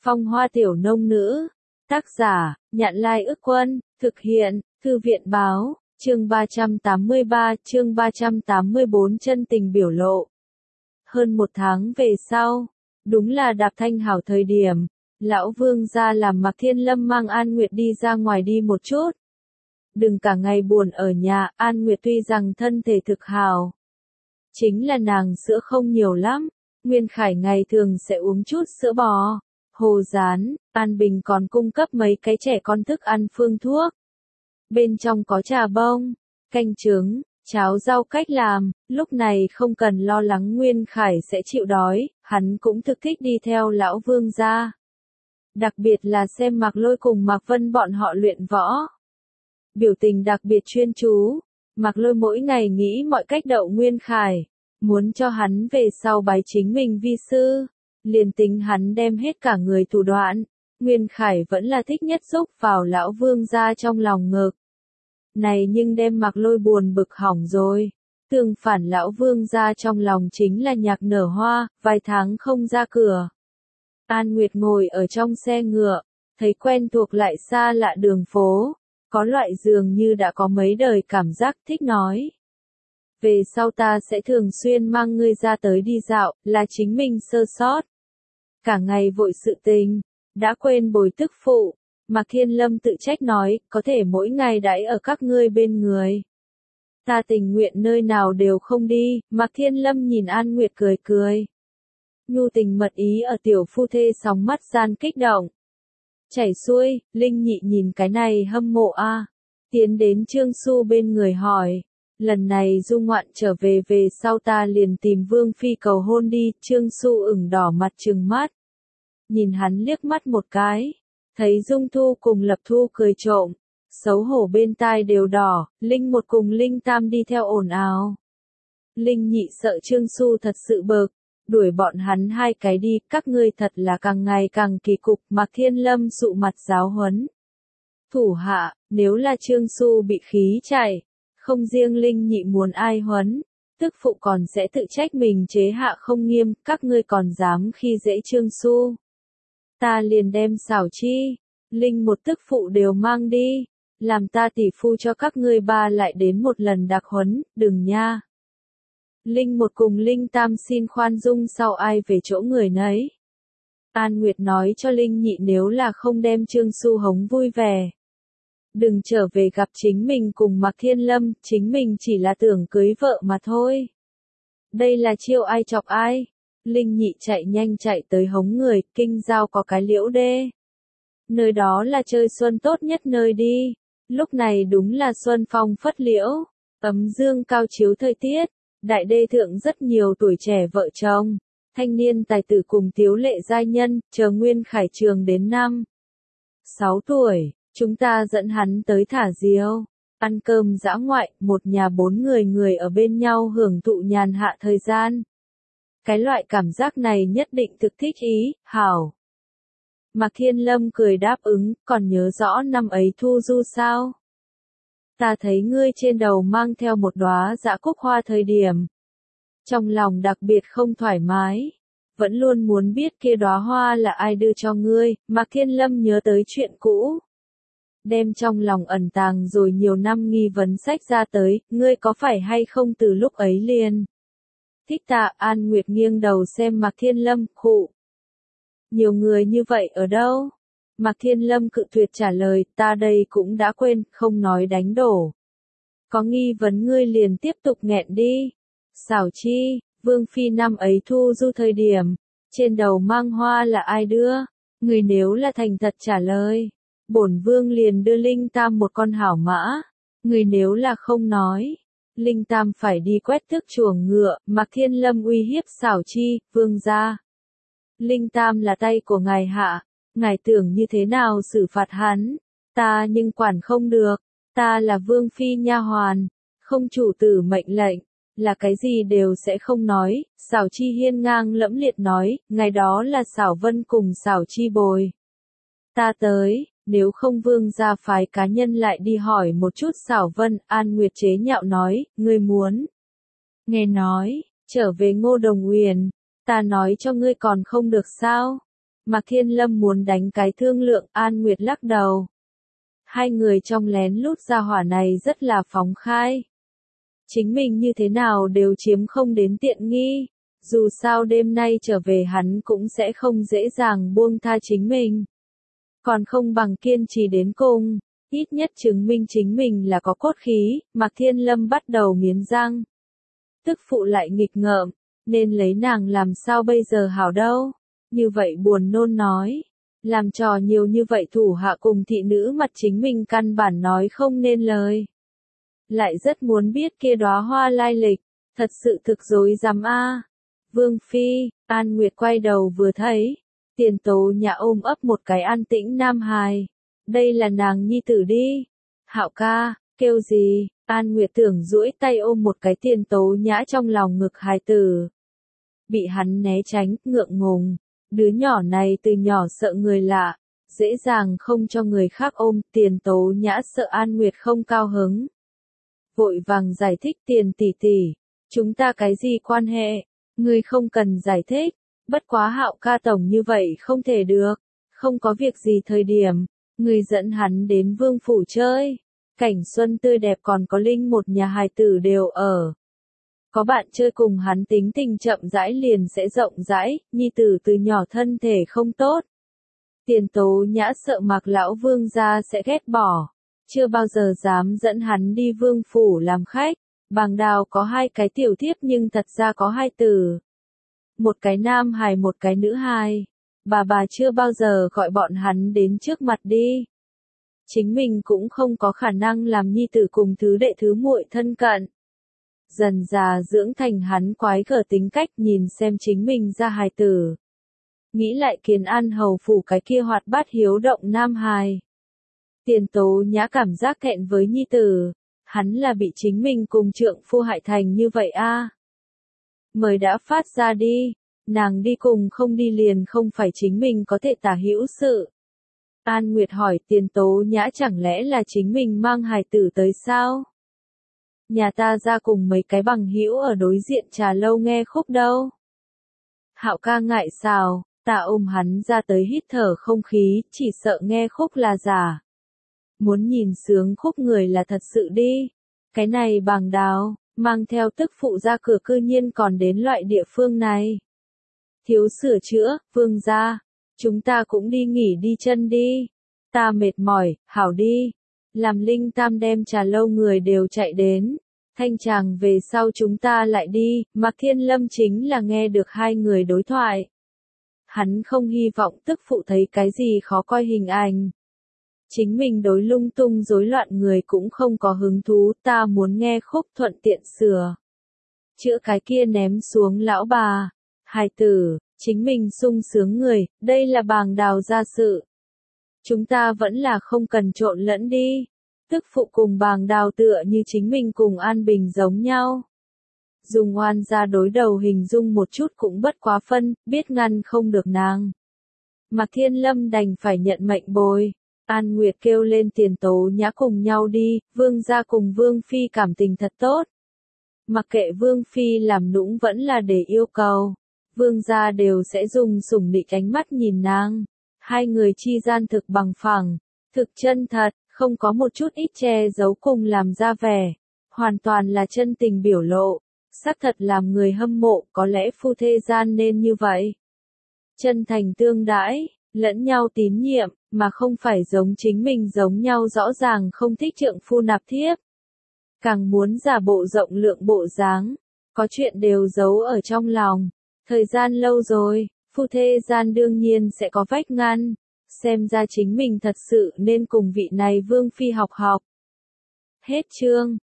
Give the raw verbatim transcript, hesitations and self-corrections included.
Phong hoa tiểu nông nữ. Tác giả, Nhạn Lai Ức Quân, thực hiện, Thư viện Báo, chương ba trăm tám mươi ba, chương ba trăm tám mươi bốn chân tình biểu lộ. Hơn một tháng về sau, đúng là đạp thanh hảo thời điểm, lão vương gia làm Mạc Thiên Lâm mang An Nguyệt đi ra ngoài đi một chút. Đừng cả ngày buồn ở nhà, An Nguyệt tuy rằng thân thể thực hào. Chính là nàng sữa không nhiều lắm, Nguyên Khải ngày thường sẽ uống chút sữa bò. Hồ Gián, An Bình còn cung cấp mấy cái trẻ con thức ăn phương thuốc. Bên trong có trà bông, canh trứng, cháo rau cách làm, lúc này không cần lo lắng Nguyên Khải sẽ chịu đói, hắn cũng thực thích đi theo lão vương gia. Đặc biệt là xem Mạc Lôi cùng Mạc Vân bọn họ luyện võ. Biểu tình đặc biệt chuyên chú, Mạc Lôi mỗi ngày nghĩ mọi cách đậu Nguyên Khải, muốn cho hắn về sau bái chính mình vi sư. Liền tính hắn đem hết cả người thủ đoạn, Nguyên Khải vẫn là thích nhất xúc vào lão vương gia trong lòng ngực. Này nhưng đem Mạc Lôi buồn bực hỏng rồi. Tương phản lão vương gia trong lòng chính là nhạc nở hoa, vài tháng không ra cửa. An Nguyệt ngồi ở trong xe ngựa, thấy quen thuộc lại xa lạ đường phố, có loại dường như đã có mấy đời cảm giác thích nói. Về sau ta sẽ thường xuyên mang ngươi ra tới đi dạo, là chính mình sơ sót. Cả ngày vội sự tình, đã quên bồi tức phụ, Mạc Thiên Lâm tự trách nói, có thể mỗi ngày đãi ở các ngươi bên người. Ta tình nguyện nơi nào đều không đi, Mạc Thiên Lâm nhìn An Nguyệt cười cười. Nhu tình mật ý ở tiểu phu thê sóng mắt gian kích động. Chảy xuôi, Linh Nhị nhìn cái này hâm mộ a, à. Tiến đến Trương Xu bên người hỏi. Lần này du ngoạn trở về về sau ta liền tìm Vương Phi cầu hôn đi, Trương Xu ửng đỏ mặt trừng mắt. Nhìn hắn liếc mắt một cái, thấy Dung Thu cùng Lập Thu cười trộm, xấu hổ bên tai đều đỏ, Linh một cùng Linh Tam đi theo ồn ào. Linh Nhị sợ Trương Xu thật sự bực, đuổi bọn hắn hai cái đi, các ngươi thật là càng ngày càng kỳ cục, Mạc Thiên Lâm sụ mặt giáo huấn. Thủ hạ, nếu là Trương Xu bị khí chạy, không riêng Linh Nhị muốn ai huấn, tức phụ còn sẽ tự trách mình chế hạ không nghiêm, các ngươi còn dám khi dễ Trương Xu. Ta liền đem xảo chi, Linh một tức phụ đều mang đi, làm ta tỷ phu cho các ngươi ba lại đến một lần đặc huấn, đừng nha. Linh một cùng Linh Tam xin khoan dung sau ai về chỗ người nấy. An Nguyệt nói cho Linh Nhị nếu là không đem Trương Xu hống vui vẻ. Đừng trở về gặp chính mình cùng Mạc Thiên Lâm, chính mình chỉ là tưởng cưới vợ mà thôi. Đây là chiêu ai chọc ai. Linh Nhị chạy nhanh chạy tới hống người, Kinh Giao có cái liễu đê. Nơi đó là chơi xuân tốt nhất nơi đi. Lúc này đúng là xuân phong phất liễu, ấm dương cao chiếu thời tiết. Đại đê thượng rất nhiều tuổi trẻ vợ chồng, thanh niên tài tử cùng tiếu lệ giai nhân, chờ Nguyên Khải trường đến năm sáu tuổi. Chúng ta dẫn hắn tới thả diều, ăn cơm dã ngoại, một nhà bốn người người ở bên nhau hưởng thụ nhàn hạ thời gian. Cái loại cảm giác này nhất định thực thích ý, hảo. Mạc Thiên Lâm cười đáp ứng, còn nhớ rõ năm ấy thu du sao? Ta thấy ngươi trên đầu mang theo một đóa dã cúc hoa thời điểm. Trong lòng đặc biệt không thoải mái. Vẫn luôn muốn biết kia đóa hoa là ai đưa cho ngươi, Mạc Thiên Lâm nhớ tới chuyện cũ. Đem trong lòng ẩn tàng rồi nhiều năm nghi vấn sách ra tới, ngươi có phải hay không từ lúc ấy liền. Thích ta, An Nguyệt nghiêng đầu xem Mạc Thiên Lâm, khụ. Nhiều người như vậy ở đâu? Mạc Thiên Lâm cự tuyệt trả lời, ta đây cũng đã quên, không nói đánh đổ. Có nghi vấn ngươi liền tiếp tục nghẹn đi. Xảo chi, Vương Phi năm ấy thu du thời điểm, trên đầu mang hoa là ai đưa? Người nếu là thành thật trả lời. Bổn vương liền đưa Linh Tam một con hảo mã, người nếu là không nói, Linh Tam phải đi quét tước chuồng ngựa, Mạc Thiên Lâm uy hiếp xảo chi, vương gia. Linh Tam là tay của ngài hạ, ngài tưởng như thế nào xử phạt hắn, ta nhưng quản không được, ta là vương phi nha hoàn, không chủ tử mệnh lệnh, là cái gì đều sẽ không nói, xảo chi hiên ngang lẫm liệt nói, ngày đó là xảo vân cùng xảo chi bồi. Ta tới. Nếu không vương gia phái cá nhân lại đi hỏi một chút xảo vân, An Nguyệt chế nhạo nói, ngươi muốn. Nghe nói, trở về Ngô Đồng Uyển, ta nói cho ngươi còn không được sao. Mạc Thiên Lâm muốn đánh cái thương lượng, An Nguyệt lắc đầu. Hai người trong lén lút ra hỏa này rất là phóng khai. Chính mình như thế nào đều chiếm không đến tiện nghi. Dù sao đêm nay trở về hắn cũng sẽ không dễ dàng buông tha chính mình. Còn không bằng kiên trì đến cùng. Ít nhất chứng minh chính mình là có cốt khí. Mạc Thiên Lâm bắt đầu miến răng. Tức phụ lại nghịch ngợm. Nên lấy nàng làm sao bây giờ hảo đâu. Như vậy buồn nôn nói. Làm trò nhiều như vậy thủ hạ cùng thị nữ mặt chính mình căn bản nói không nên lời. Lại rất muốn biết kia đóa hoa lai lịch. Thật sự thực dối dám a. Vương Phi, An Nguyệt quay đầu vừa thấy. Tiền Tố Nhã ôm ấp một cái an tĩnh nam hài. Đây là nàng nhi tử đi. Hạo ca, kêu gì? An Nguyệt tưởng duỗi tay ôm một cái Tiền Tố Nhã trong lòng ngực hài tử. Bị hắn né tránh, ngượng ngùng. Đứa nhỏ này từ nhỏ sợ người lạ. Dễ dàng không cho người khác ôm. Tiền Tố Nhã sợ An Nguyệt không cao hứng. Vội vàng giải thích Tiền tỷ tỷ. Chúng ta cái gì quan hệ? Ngươi không cần giải thích. Bất quá Hạo ca tổng như vậy không thể được. Không có việc gì thời điểm. Ngươi dẫn hắn đến vương phủ chơi. Cảnh xuân tươi đẹp còn có linh một nhà hài tử đều ở. Có bạn chơi cùng hắn tính tình chậm rãi liền sẽ rộng rãi. Nhi tử từ nhỏ thân thể không tốt. Tiền Tố Nhã sợ Mạc lão vương gia sẽ ghét bỏ. Chưa bao giờ dám dẫn hắn đi vương phủ làm khách. Bàng Đào có hai cái tiểu thiếp nhưng thật ra có hai tử. Một cái nam hài một cái nữ hài. Bà bà chưa bao giờ gọi bọn hắn đến trước mặt đi. Chính mình cũng không có khả năng làm nhi tử cùng thứ đệ thứ muội thân cận. Dần già dưỡng thành hắn quái gở tính cách nhìn xem chính mình ra hài tử. Nghĩ lại Kiến An hầu phủ cái kia hoạt bát hiếu động nam hài. Tiền Tố Nhã cảm giác thẹn với nhi tử. Hắn là bị chính mình cùng trượng phu hại thành như vậy a. Mời đã phát ra đi. Nàng đi cùng không đi liền không phải chính mình có thể tả hữu sự. An Nguyệt hỏi Tiền Tố Nhã chẳng lẽ là chính mình mang hài tử tới sao? Nhà ta ra cùng mấy cái bằng hữu ở đối diện trà lâu nghe khúc đâu. Hạo ca ngại sao, ta ôm hắn ra tới hít thở không khí, chỉ sợ nghe khúc là giả. Muốn nhìn sướng khúc người là thật sự đi. Cái này Bàng Đào, mang theo tức phụ ra cửa cư nhiên còn đến loại địa phương này. Thiếu sửa chữa, vương gia. Chúng ta cũng đi nghỉ đi chân đi. Ta mệt mỏi, hảo đi. Làm Linh Tam đem trà lâu người đều chạy đến. Thanh chàng về sau chúng ta lại đi. Mạc Thiên Lâm chính là nghe được hai người đối thoại. Hắn không hy vọng tức phụ thấy cái gì khó coi hình ảnh. Chính mình đối lung tung rối loạn người cũng không có hứng thú, ta muốn nghe khúc thuận tiện sửa. Chữa cái kia ném xuống lão bà. Hài tử, chính mình sung sướng người, đây là Bàng Đào gia sự. Chúng ta vẫn là không cần trộn lẫn đi. Tức phụ cùng Bàng Đào tựa như chính mình cùng An Bình giống nhau. Dùng oan ra đối đầu hình dung một chút cũng bất quá phân, biết ngăn không được nàng. Mạc Thiên Lâm đành phải nhận mệnh bồi. An Nguyệt kêu lên Tiền Tố Nhã cùng nhau đi, vương gia cùng vương phi cảm tình thật tốt. Mặc kệ vương phi làm nũng vẫn là để yêu cầu. Vương gia đều sẽ dùng sủng nịnh ánh mắt nhìn nàng. Hai người chi gian thực bằng phẳng, thực chân thật, không có một chút ít che giấu cùng làm ra vẻ. Hoàn toàn là chân tình biểu lộ. Xác thật làm người hâm mộ, có lẽ phu thê gian nên như vậy. Chân thành tương đãi, lẫn nhau tín nhiệm, mà không phải giống chính mình giống nhau rõ ràng không thích trượng phu nạp thiếp. Càng muốn giả bộ rộng lượng bộ dáng, có chuyện đều giấu ở trong lòng. Thời gian lâu rồi, phu thê gian đương nhiên sẽ có vách ngăn. Xem ra chính mình thật sự nên cùng vị này vương phi học học. Hết chương.